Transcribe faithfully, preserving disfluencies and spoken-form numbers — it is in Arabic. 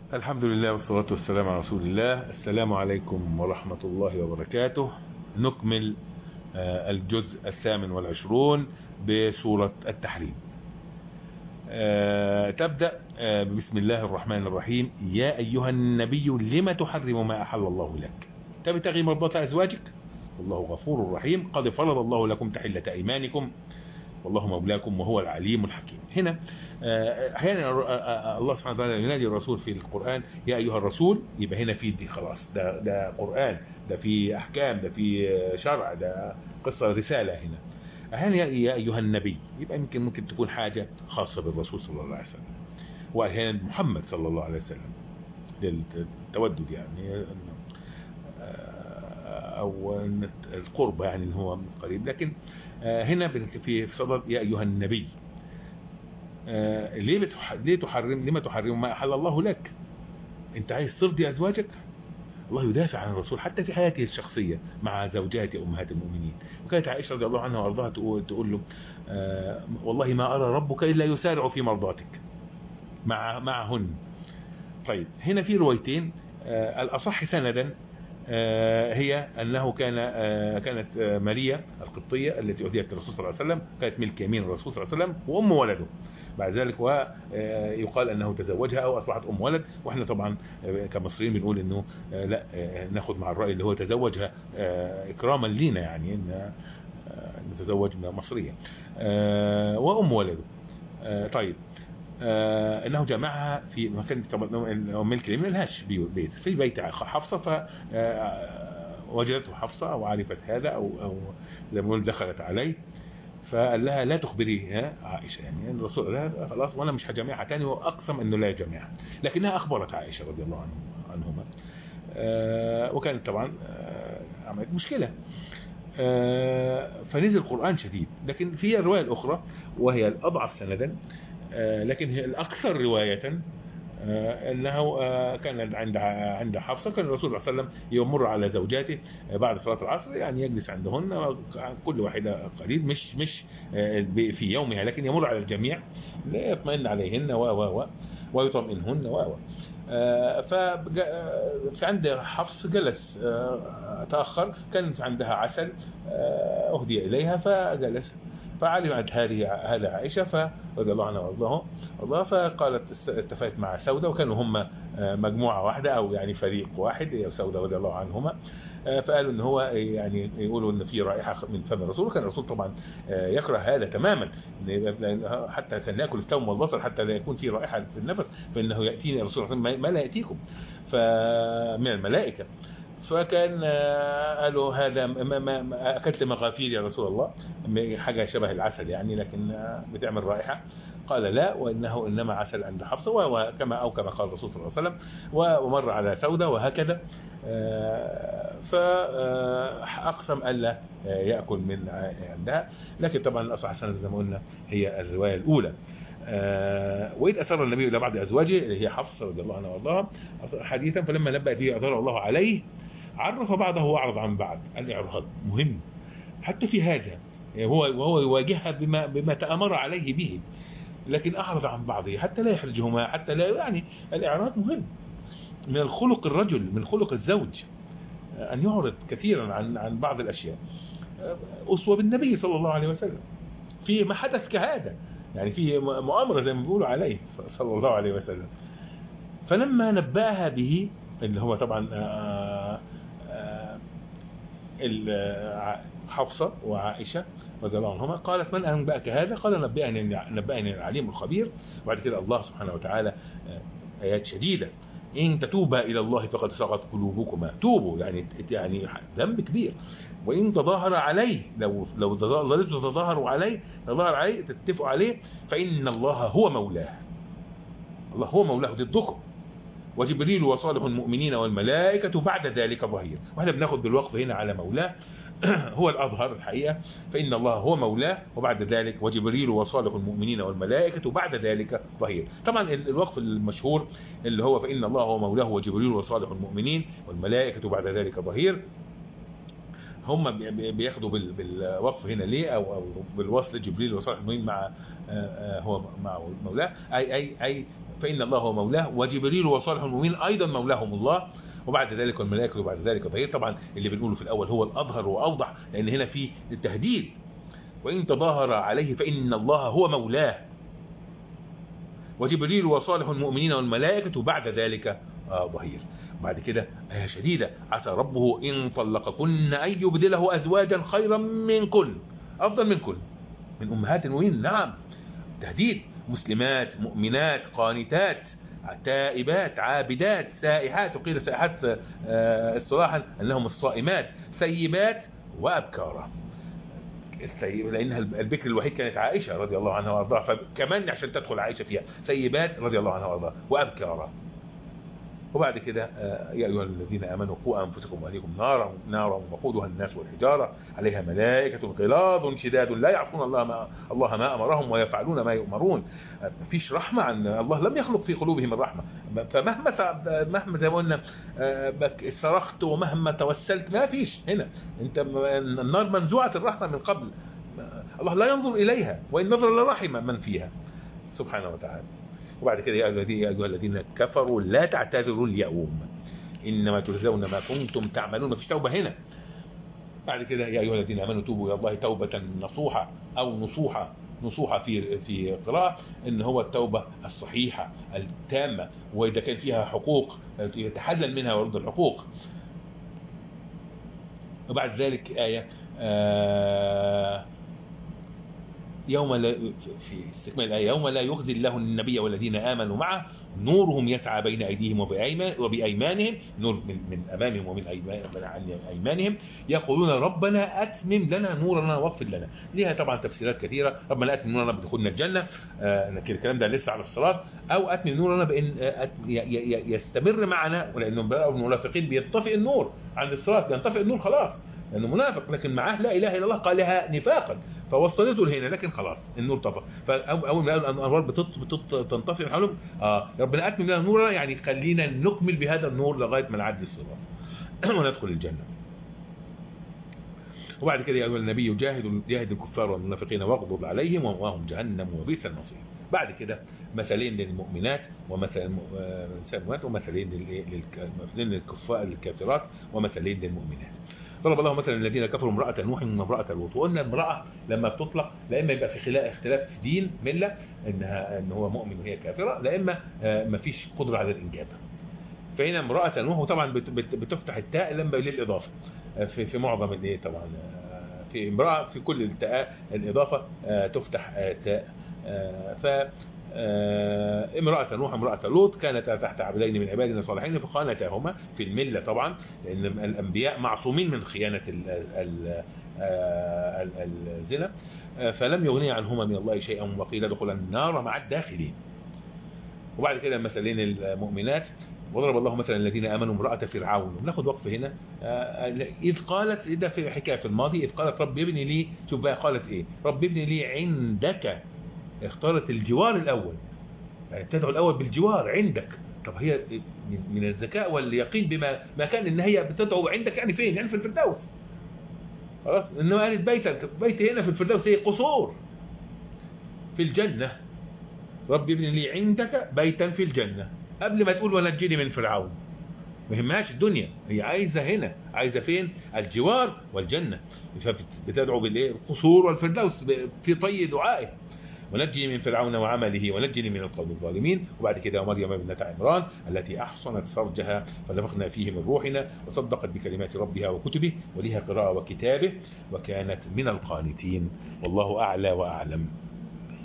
الحمد لله والصلاة والسلام على رسول الله. السلام عليكم ورحمة الله وبركاته. نكمل الجزء الثامن والعشرون بسورة التحريم. تبدأ بسم الله الرحمن الرحيم. يا أيها النبي لم تحرم ما أحل الله لك تبتغي مرضات أزواجك والله غفور رحيم قد فرض الله لكم تحلة أيمانكم والله مولاكم وهو العليم الحكيم. هنا احيانا الله سبحانه وتعالى ينادي الرسول في القرآن يا ايها الرسول، يبقى هنا في دي خلاص، ده ده قرآن، ده في احكام، ده في شرع، ده قصة رسالة. هنا احيانا يا ايها النبي يبقى يمكن ممكن تكون حاجة خاصة بالرسول صلى الله عليه وسلم، واحيانا محمد صلى الله عليه وسلم للتودد يعني او القرب يعني ان هو قريب. لكن هنا في صدد يا ايها النبي. ليه بتح... ليه تحرم لما تحرم ما احل الله لك؟ انت عايز ترضي ازواجك؟ الله يدافع عن الرسول حتى في حياته الشخصيه مع زوجات امهات المؤمنين. وكانت عائشه رضي الله عنها وارضاها تقول, تقول له آه والله ما ارى ربك الا يسارع في مرضاتك مع معهن. طيب هنا في روايتين، آه الاصح سندا آه هي انه كان آه كانت آه ماريا القبطيه التي اهديت للرسول صلى الله عليه وسلم كانت ملك يمين الرسول صلى الله عليه وسلم وام ولده. بعد ذلك ويقال انه تزوجها او اصبحت ام ولد، واحنا طبعا كمصريين بنقول انه لا ناخد مع الراي اللي هو تزوجها اكراما لينا، يعني ان نتزوج مصريه وام ولده. طيب انه جمعها في مكان طبعا ملك اليمين ملهاش بيت، في بيت حفصه، ف وجدته حفصه او عرفت هذا او او زي ما نقول دخلت عليه، فقال لها لا تخبريها عائشة، يعني الرسول قال لها خلاص وانا مش هجامعها تاني، واقسم انه لا يجامعها، لكنها اخبرت عائشة رضي الله عنهما. آه وكانت طبعا آه عملت مشكلة. آه فنزل القرآن شديد. لكن في الرواية الاخرى وهي الاضعف سندا، آه لكن هي الاكثر رواية، آه انه آه كان عند عند حفصه، كان الرسول صلى الله عليه وسلم يمر على زوجاته بعد صلاه العصر، يعني يجلس عندهن كل واحده قليل، مش مش آه في يومها، لكن يمر على الجميع ليطمئن عليهن و و و ويطمئنهن و و آه ففي عند حفص جلس آه تاخر، كان عندها عسل آه اهدي اليها فجلس، فعلمت هذه هذا عائشه فرضي الله عنها وارضاها الله، فقالت اتفقت مع سودة، وكانوا هم مجموعة واحدة او يعني فريق واحد، هي وسودة رضي الله عنهما، فقالوا ان هو يعني يقولوا ان في رائحة من فم الرسول، وكان الرسول طبعا يكره هذا تماما، حتى كان ياكل الثوم والبصل حتى لا يكون في رائحة في النفس، فانه ياتيني الرسول صلى الله عليه وسلم ما لا ياتيكم فمن الملائكة. فكان قالوا هذا ما ما اكلت مغافير يا رسول الله، حاجه شبه العسل يعني لكن بتعمل رائحه. قال لا، وانه انما عسل عند حفصه، وكما او كما قال الرسول صلى الله عليه وسلم، ومر على سوده وهكذا. فاقسم الا ياكل من عندها. لكن طبعا الاصح سند زي ما قلنا هي الروايه الاولى. آه وإذ أسر النبي إلى بعض أزواجه اللي هي حفصة رضي الله عنها وارضاها حديثا فلما نبأ به أظهره الله عليه عرف بعضه وأعرض عن بعض. الإعراض مهم حتى في هذا، هو وهو يواجهها بما بما تأمر عليه به، لكن أعرض عن بعضه حتى لا يحرجهما، حتى لا، يعني الإعراض مهم من الخلق الرجل، من خلق الزوج أن يعرض كثيرا عن عن بعض الأشياء. أسوة بالنبي صلى الله عليه وسلم في ما حدث كهذا، يعني في مؤامرة زي ما بيقولوا عليه صلى الله عليه وسلم. فلما نبأها به اللي هو طبعا حفصة وعائشة رضي الله عنهما، قالت من أنبأك هذا؟ قال نبأني نبأني العليم الخبير. وبعد كده الله سبحانه وتعالى آيات شديدة، إن تتوبا إلى الله فقد صغت قلوبكما، توبوا يعني يعني ذنب كبير، وإن تظاهر عليه، لو لو ظلتوا تظاهروا عليه تظاهر عليه تتفقوا عليه، فإن الله هو مولاه، الله هو مولاه ضدكم، وجبريل وصالح المؤمنين والملائكة بعد ذلك ظهير. واحنا بناخد بالوقف هنا على مولاه هو الأظهر الحقيقة، فإن الله هو مولاه وبعد ذلك وجبريل وصالح المؤمنين والملائكة بعد ذلك ظهير. طبعا الوقف المشهور اللي هو فإن الله هو مولاه وجبريل وصالح المؤمنين والملائكة بعد ذلك ظهير، هم بياخدوا بالوقف هنا ليه او او بالوصل جبريل وصالح المؤمنين مع هو مع مولاه، اي اي اي فإن الله هو مولاه، وجبريل وصالح المؤمنين أيضا مولاهم الله، وبعد ذلك والملائكة وبعد ذلك ظهير. طبعا اللي بنقوله في الأول هو الأظهر وأوضح، لأن هنا في التهديد، وإن تظاهر عليه فإن الله هو مولاه، وجبريل وصالح المؤمنين والملائكة وبعد ذلك ظهير. بعد كده آية شديدة: عسى ربه إن طلقكن أن يبدله أزواجا خيرا منكن، أفضل منكن، من أمهات المؤمنين. نعم، تهديد. مسلمات مؤمنات قانتات تائبات عابدات سائحات، وقيل سائحات الصراحة أنهم الصائمات، ثيبات وأبكارا، لأنها البكر الوحيد كانت عائشة رضي الله عنها وارضاها، فكمان عشان تدخل عائشة فيها ثيبات رضي الله عنها وارضاها وأبكارا. وبعد كده يا أيها الذين آمنوا قوا أنفسكم وأهليكم نارا نارا وقودها الناس والحجارة عليها ملائكة غلاظ شداد لا يعصون الله ما الله ما أمرهم ويفعلون ما يؤمرون. مفيش رحمة، عن الله لم يخلق في قلوبهم الرحمة، فمهما مهما زي ما قلنا صرخت ومهما توسلت ما فيش. هنا انت النار منزوعة الرحمة من قبل، الله لا ينظر إليها، وإن نظر لرحم من فيها سبحانه وتعالى. وبعد كده يا أيها الذين كفروا لا تعتذروا اليوم إنما تجزون ما كنتم تعملون. مفيش توبة هنا. بعد كده يا أيها الذين آمنوا توبوا إلى الله توبة نصوحة أو نصوحة، نصوحة في في قراءة إن هو التوبة الصحيحة التامة، وإذا كان فيها حقوق يتحلل منها ويرد الحقوق. وبعد ذلك آية آه يوم لا في استكمال الآية: يوم لا يخزي الله النبي والذين آمنوا معه نورهم يسعى بين أيديهم وبأيمانهم، نور من, من أمامهم ومن أيمانهم، يقولون ربنا أتمم لنا نورنا واغفر لنا. ليها طبعا تفسيرات كثيرة: ربنا أتمم نورنا بدخولنا الجنة، آه الكلام ده لسه على الصراط، أو أتمم نورنا بأن آه يستمر معنا، ولأنه المنافقين بينطفئ النور عند الصراط، بينطفئ النور خلاص لأنه منافق، لكن معاه لا إله إلا الله قالها نفاقا فوصلته لهنا، لكن خلاص النور طفى. فاول ما قالوا الانوار بتنطفئ من حولهم، اه ربنا اتمم لنا نورنا، يعني خلينا نكمل بهذا النور لغايه ما نعدي الصراط وندخل الجنه. وبعد كده يا ايها النبي جاهد جاهد الكفار والمنافقين واغضب عليهم ومأواهم جهنم وبئس المصير. بعد كده مثلين للمؤمنات ومثلين ومثلين للكفار الكافرات ومثلين للمؤمنات. ضرب الله مثلا الذين كفروا امرأة نوح وامرأة لوط. وقلنا المرأة لما بتطلق لا اما يبقى في خلاف اختلاف في دين مله انها ان هو مؤمن وهي كافره، لا اما ما فيش قدره على الانجاب. فهنا امرأة نوح، وطبعا بتفتح التاء لما للاضافه في في معظم الايه طبعا في امرأة في كل التاء الاضافه تفتح تاء. ف امرأة نوح امرأة لوط كانتا تحت عبدين من عبادنا صالحين فخانتاهما في الملة، طبعا لأن الأنبياء معصومين من خيانة الزنا، فلم يغني عنهما من الله شيئا وقيل ادخلا النار مع الداخلين. وبعد كده مثلين المؤمنات: وضرب الله مثلا الذين آمنوا امرأة فرعون. ناخد وقف هنا. إذ قالت، ده في حكاية في الماضي، إذ قالت رب ابني لي، شوف بقى قالت إيه، رب ابني لي عندك، اختارت الجوار الأول، يعني تدعو الأول بالجوار عندك. طب هي من الذكاء واليقين بما ما كان إن هي بتدعو عندك، يعني فين؟ يعني في الفردوس. خلاص، إنما قالت بيتك، بيت هنا في الفردوس، هي قصور في الجنة. رب ابن لي عندك بيتا في الجنة، قبل ما تقول ونجني من فرعون. ما يهمهاش الدنيا، هي عايزة هنا، عايزة فين؟ الجوار والجنة. فبتدعو بالإيه؟ القصور والفردوس في طي دعائه: ونجني من فرعون وعمله ونجني من القوم الظالمين. وبعد كده مريم ابنة عمران التي أحصنت فرجها فنفخنا فيه من روحنا وصدقت بكلمات ربها وكتبه ولها قراءة وكتابه وكانت من القانتين. والله أعلى وأعلم.